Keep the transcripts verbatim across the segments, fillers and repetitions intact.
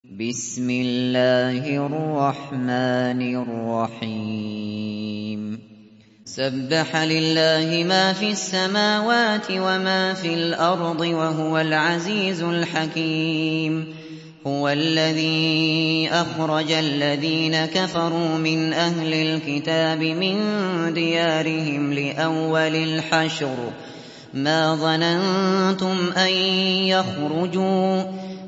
بسم الله الرحمن الرحيم سبح لله ما في السماوات وما في الأرض وهو العزيز الحكيم هو الذي أخرج الذين كفروا من أهل الكتاب من ديارهم لأول الحشر ما ظننتم أن يخرجوا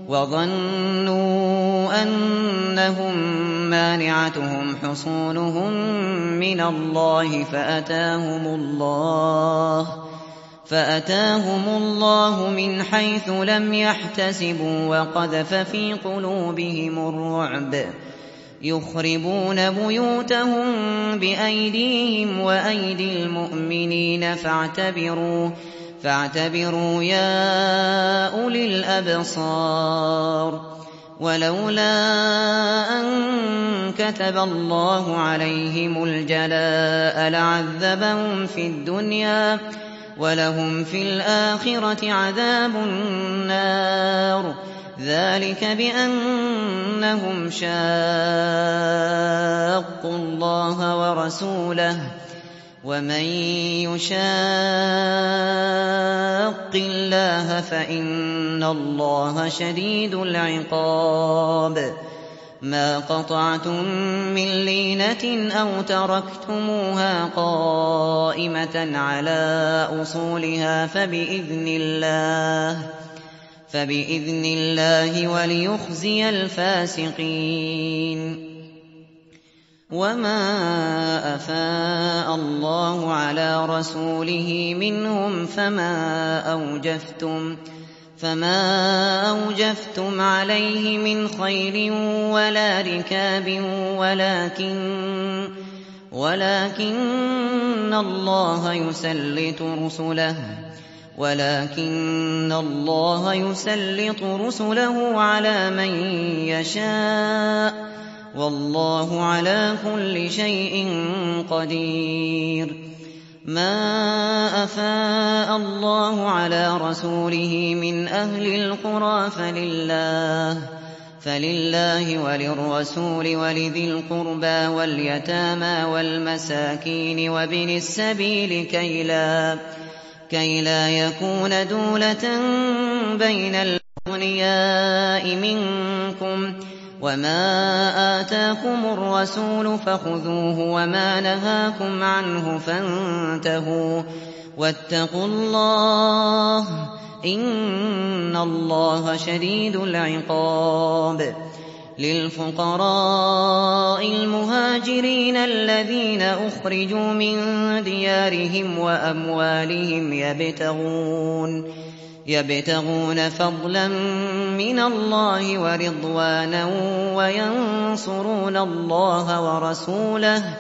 وظنوا أنهم مانعتهم حصونهم من الله فأتاهم الله فأتاهم الله من حيث لم يحتسبوا وقذف في قلوبهم الرعب يخربون بيوتهم بأيديهم وأيدي المؤمنين فاعتبروا فاعتبروا يا أولي الأبصار ولولا أن كتب الله عليهم الجلاء لعذبهم في الدنيا ولهم في الآخرة عذاب النار ذلك بأنهم شاقوا الله ورسوله ومن يشاق الله فإن الله شديد العقاب ما قطعتم من لينة أو تركتموها قائمة على أصولها فبإذن الله فبإذن الله وليخزي الفاسقين وما أفاء الله على رسوله منهم فما أوجفتم فما أوجفتم عليه من خيل ولا ركاب ولكن ولكن الله يسلط رسله ولكن الله يسلط رسله على من يشاء والله على كل شيء قدير ما أفاء الله على رسوله من أهل القرى فلله فلله وللرسول ولذي القربى واليتامى والمساكين وابن السبيل كي لا كي لا يكون دولة بين الأغنياء منكم وما آتاكم الرسول فخذوه وما نهاكم عنه فانتهوا واتقوا الله إن الله شديد العقاب للفقراء المهاجرين الذين أخرجوا من ديارهم وأموالهم يبتغون يبتغون فضلا من الله ورضوانا وينصرون الله ورسوله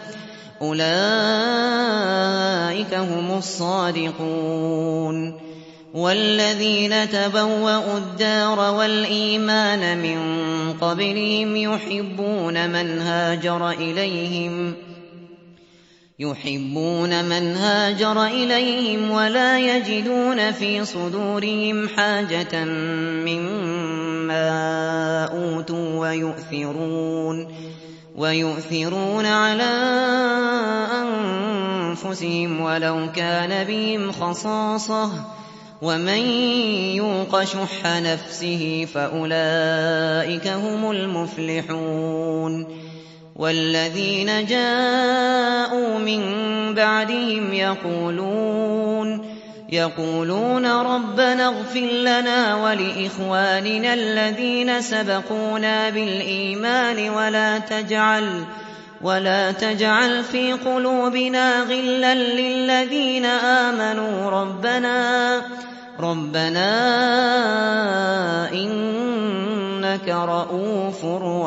أولئك هم الصادقون والذين تبوأوا الدار والإيمان من قبلهم يحبون من هاجر إليهم يحبون من هاجر إليهم ولا يجدون في صدورهم حاجة مما أوتوا ويؤثرون ويؤثرون على أنفسهم ولو كان بهم خصاصة ومن يوق شح نفسه فأولئك هم المفلحون والذين جاءوا من بعدهم يقولون يقولون ربنا اغفر لنا ولإخواننا الذين سبقونا بالإيمان ولا تجعل ولا تجعل في قلوبنا غلا للذين آمنوا ربنا ربنا إنك رؤوف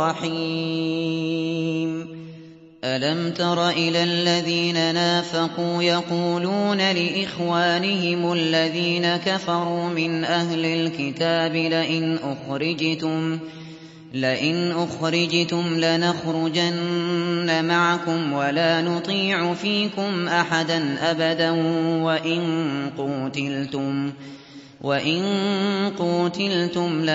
رحيم ألم تر إلى الذين نافقوا يقولون لإخوانهم الذين كفروا من أهل الكتاب لئن أخرجتم لئن أخرجتم لنخرجن معكم ولا نطيع فيكم أحدا أبدا وإن قوتلتم وَإِن قُوتِلْتُمْ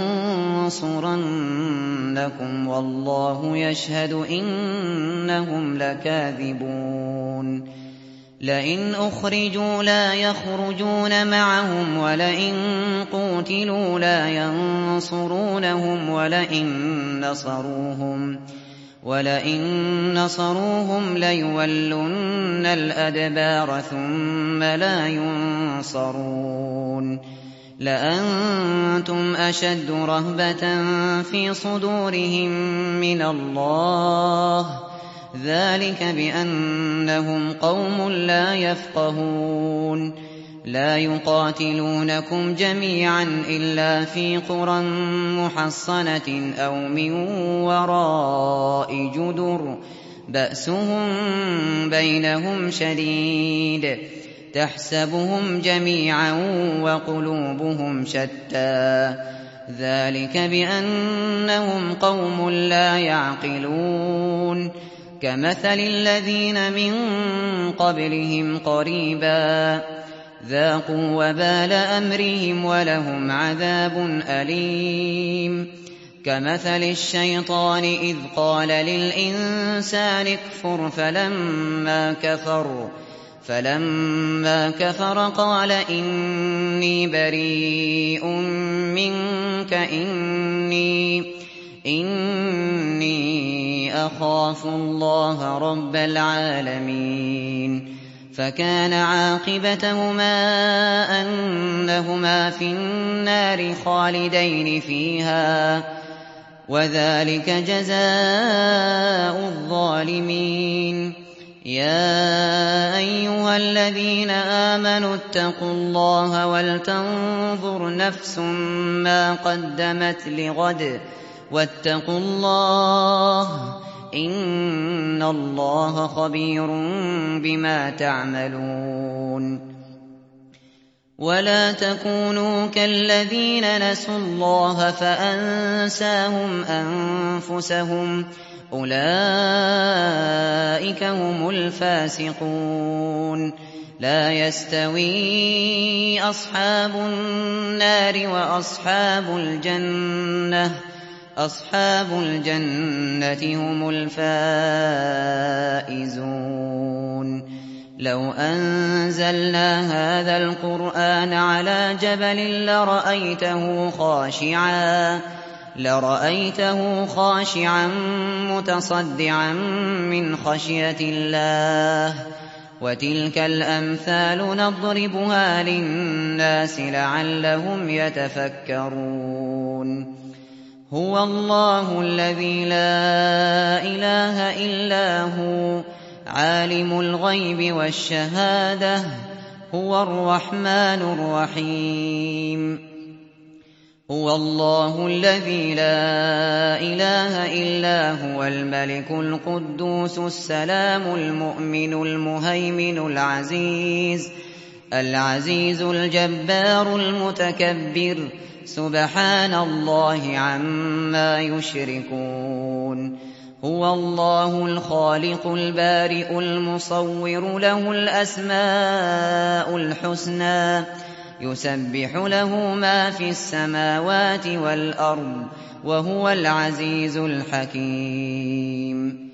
لَنَنصُرَنَّكُمْ وَاللَّهُ يَشْهَدُ إِنَّهُمْ لَكَاذِبُونَ لئن أخرجوا لا يخرجون معهم ولئن قوتلوا لا ينصرونهم ولئن نصروهم ولئن نصروهم ليولن الأدبار ثم لا ينصرون لأنتم أشد رهبة في صدورهم من الله ذلك بأنهم قوم لا يفقهون لا يقاتلونكم جميعا إلا في قرى محصنة أو من وراء جدر بأسهم بينهم شديد تحسبهم جميعا وقلوبهم شتى ذلك بأنهم قوم لا يعقلون كمثل الذين من قبلهم قريبا ذاقوا وبال أمرهم ولهم عذاب أليم كمثل الشيطان إذ قال للإنسان اكفر فلما كفر فلما كفر قال إني بريء منك إني إني أخاف الله رب العالمين فكان عاقبتهما أنهما في النار خالدين فيها وذلك جزاء الظالمين يا أيها الذين آمنوا اتقوا الله ولتنظر نفس ما قدمت لغد واتقوا الله إن الله خبير بما تعملون ولا تكونوا كالذين نسوا الله فأنساهم أنفسهم أولئك هم الفاسقون لا يستوي أصحاب النار وأصحاب الجنة أصحاب الجنة هم الفائزون لو أنزلنا هذا القرآن على جبل لرأيته خاشعا لرأيته خاشعا متصدعا من خشية الله وتلك الأمثال نضربها للناس لعلهم يتفكرون هو الله الذي لا إله إلا هو عالم الغيب والشهادة هو الرحمن الرحيم هو الله الذي لا إله إلا هو الملك القدوس السلام المؤمن المهيمن العزيز العزيز الجبار المتكبر سبحان الله عما يشركون هو الله الخالق البارئ المصور له الأسماء الحسنى يسبح له ما في السماوات والأرض وهو العزيز الحكيم